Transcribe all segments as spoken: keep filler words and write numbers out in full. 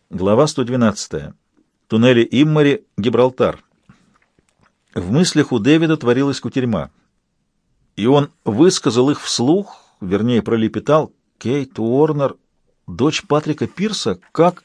Глава сто двенадцатая. Туннели Иммари, Гибралтар. В мыслях у Дэвида творилась кутерьма, и он высказал их вслух, вернее, пролепетал: Кейт Уорнер, дочь Патрика Пирса, как...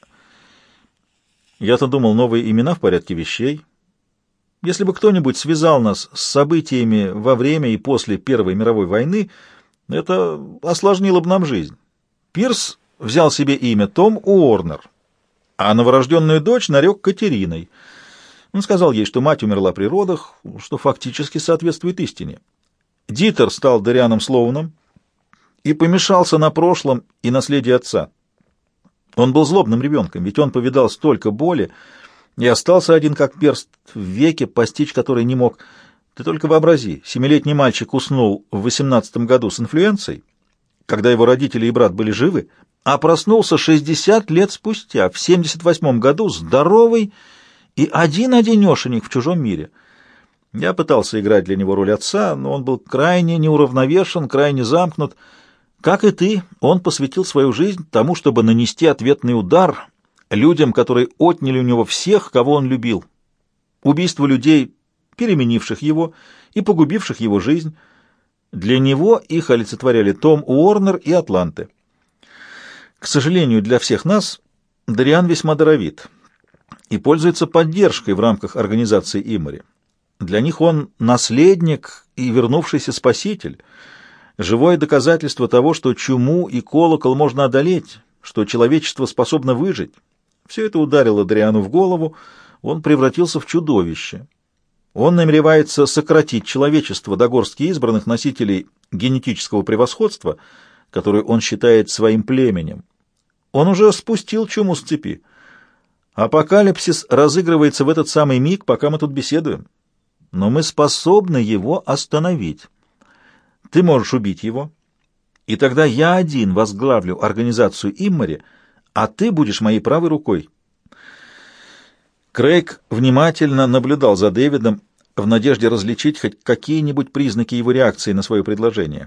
Я-то думал, новые имена в порядке вещей. Если бы кто-нибудь связал нас с событиями во время и после Первой мировой войны, это осложнило бы нам жизнь. Пирс взял себе имя Том Уорнер, а новорожденную дочь нарек Катериной. Он сказал ей, что мать умерла при родах, что фактически соответствует истине. Дитер стал Дарианом Слоуном и помешался на прошлом и наследии отца. Он был злобным ребенком, ведь он повидал столько боли и остался один как перст в веке, постичь который не мог. Ты только вообрази, семилетний мальчик уснул в восемнадцатом году с инфлюенцией, когда его родители и брат были живы, а проснулся шестьдесят лет спустя, в семьдесят восьмом году, здоровый и один-одинешенек в чужом мире. Я пытался играть для него роль отца, но он был крайне неуравновешен, крайне замкнут. Как и ты, он посвятил свою жизнь тому, чтобы нанести ответный удар людям, которые отняли у него всех, кого он любил. Убийство людей, переменивших его и погубивших его жизнь. Для него их олицетворяли Том Уорнер и Атланты. К сожалению, для всех нас Дариан весьма даровит и пользуется поддержкой в рамках организации Иммари. Для них он наследник и вернувшийся спаситель, живое доказательство того, что чуму и колокол можно одолеть, что человечество способно выжить. Все это ударило Дариану в голову, он превратился в чудовище. Он намеревается сократить человечество до горстки избранных носителей генетического превосходства, которую он считает своим племенем. Он уже спустил чуму с цепи. Апокалипсис разыгрывается в этот самый миг, пока мы тут беседуем. Но мы способны его остановить. Ты можешь убить его, и тогда я один возглавлю организацию Иммари, а ты будешь моей правой рукой. Крейг внимательно наблюдал за Дэвидом в надежде различить хоть какие-нибудь признаки его реакции на свое предложение.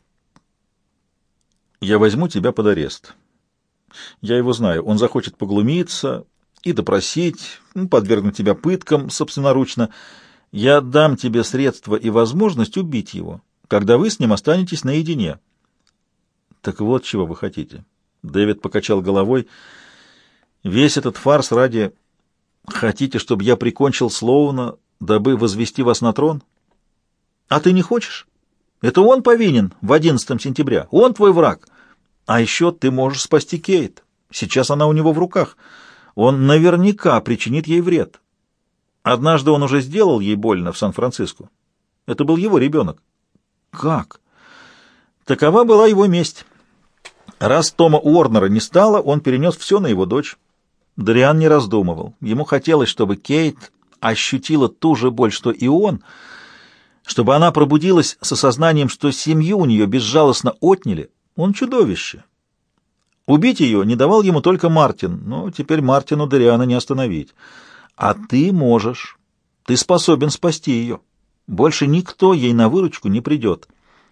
«Я возьму тебя под арест. Я его знаю. Он захочет поглумиться и допросить, подвергнуть тебя пыткам собственноручно. Я дам тебе средства и возможность убить его, когда вы с ним останетесь наедине». «Так вот, чего вы хотите?» Дэвид покачал головой. «Весь этот фарс ради... Хотите, чтобы я прикончил Слоуна, дабы возвести вас на трон? А ты не хочешь? Это он повинен в одиннадцатом сентября. Он твой враг. А еще ты можешь спасти Кейт. Сейчас она у него в руках. Он наверняка причинит ей вред. Однажды он уже сделал ей больно в Сан-Франциско. Это был его ребенок. Как? Такова была его месть. Раз Тома Уорнера не стало, он перенес все на его дочь. Дариан не раздумывал. Ему хотелось, чтобы Кейт ощутила ту же боль, что и он, чтобы она пробудилась с осознанием, что семью у нее безжалостно отняли. Он чудовище. Убить ее не давал ему только Мартин, но теперь Мартину Дариана не остановить. А ты можешь. Ты способен спасти ее. Больше никто ей на выручку не придет.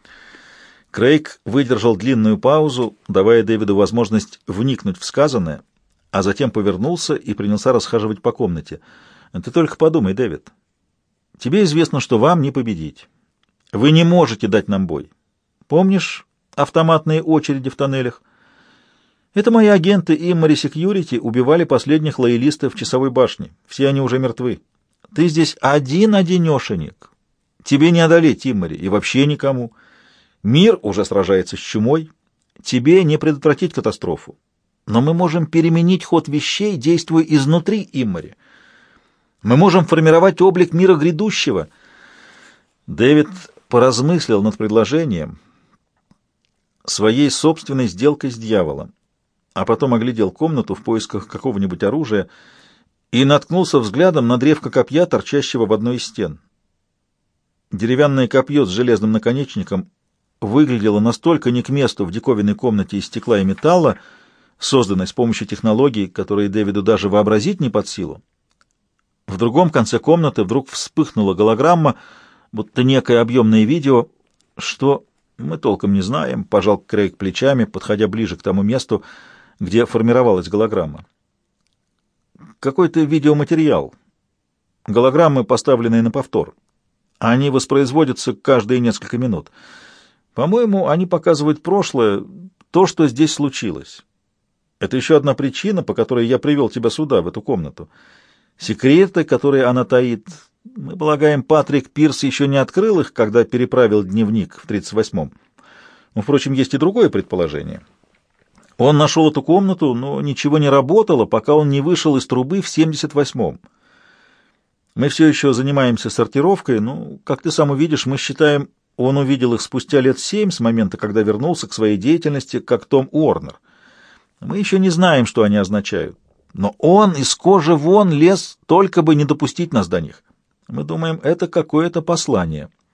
Крейг выдержал длинную паузу, давая Дэвиду возможность вникнуть в сказанное, а затем повернулся и принялся расхаживать по комнате. «Ты только подумай, Дэвид. Тебе известно, что вам не победить. Вы не можете дать нам бой. Помнишь автоматные очереди в тоннелях? Это мои агенты Иммари Секьюрити убивали последних лоялистов в часовой башне. Все они уже мертвы. Ты здесь один-одинешенек. Тебе не одолеть Иммари и вообще никому. Мир уже сражается с чумой. Тебе не предотвратить катастрофу. Но мы можем переменить ход вещей, действуя изнутри Иммари. Мы можем формировать облик мира грядущего». Дэвид поразмыслил над предложением, своей собственной сделкой с дьяволом, а потом оглядел комнату в поисках какого-нибудь оружия и наткнулся взглядом на древко копья, торчащего в одной из стен. Деревянное копье с железным наконечником выглядело настолько не к месту в диковинной комнате из стекла и металла, созданной с помощью технологий, которые Дэвиду даже вообразить не под силу. В другом конце комнаты вдруг вспыхнула голограмма, будто некое объемное видео. Что, мы толком не знаем, пожал Крейг плечами, подходя ближе к тому месту, где формировалась голограмма. какой-то видеоматериал. Голограммы, поставленные на повтор. Они воспроизводятся каждые несколько минут. По-моему, они показывают прошлое, то, что здесь случилось. Это еще одна причина, по которой я привел тебя сюда, в эту комнату. Секреты, которые она таит. Мы полагаем, Патрик Пирс еще не открыл их, когда переправил дневник в тридцать восьмом. Но, впрочем, есть и другое предположение. Он нашел эту комнату, но ничего не работало, пока он не вышел из трубы в семьдесят восьмом. Мы все еще занимаемся сортировкой, но, как ты сам увидишь, мы считаем, он увидел их спустя лет семь с момента, когда вернулся к своей деятельности, как Том Уорнер. Мы еще не знаем, что они означают. Но он из кожи вон лез, только бы не допустить нас до них. Мы думаем, это какое-то послание.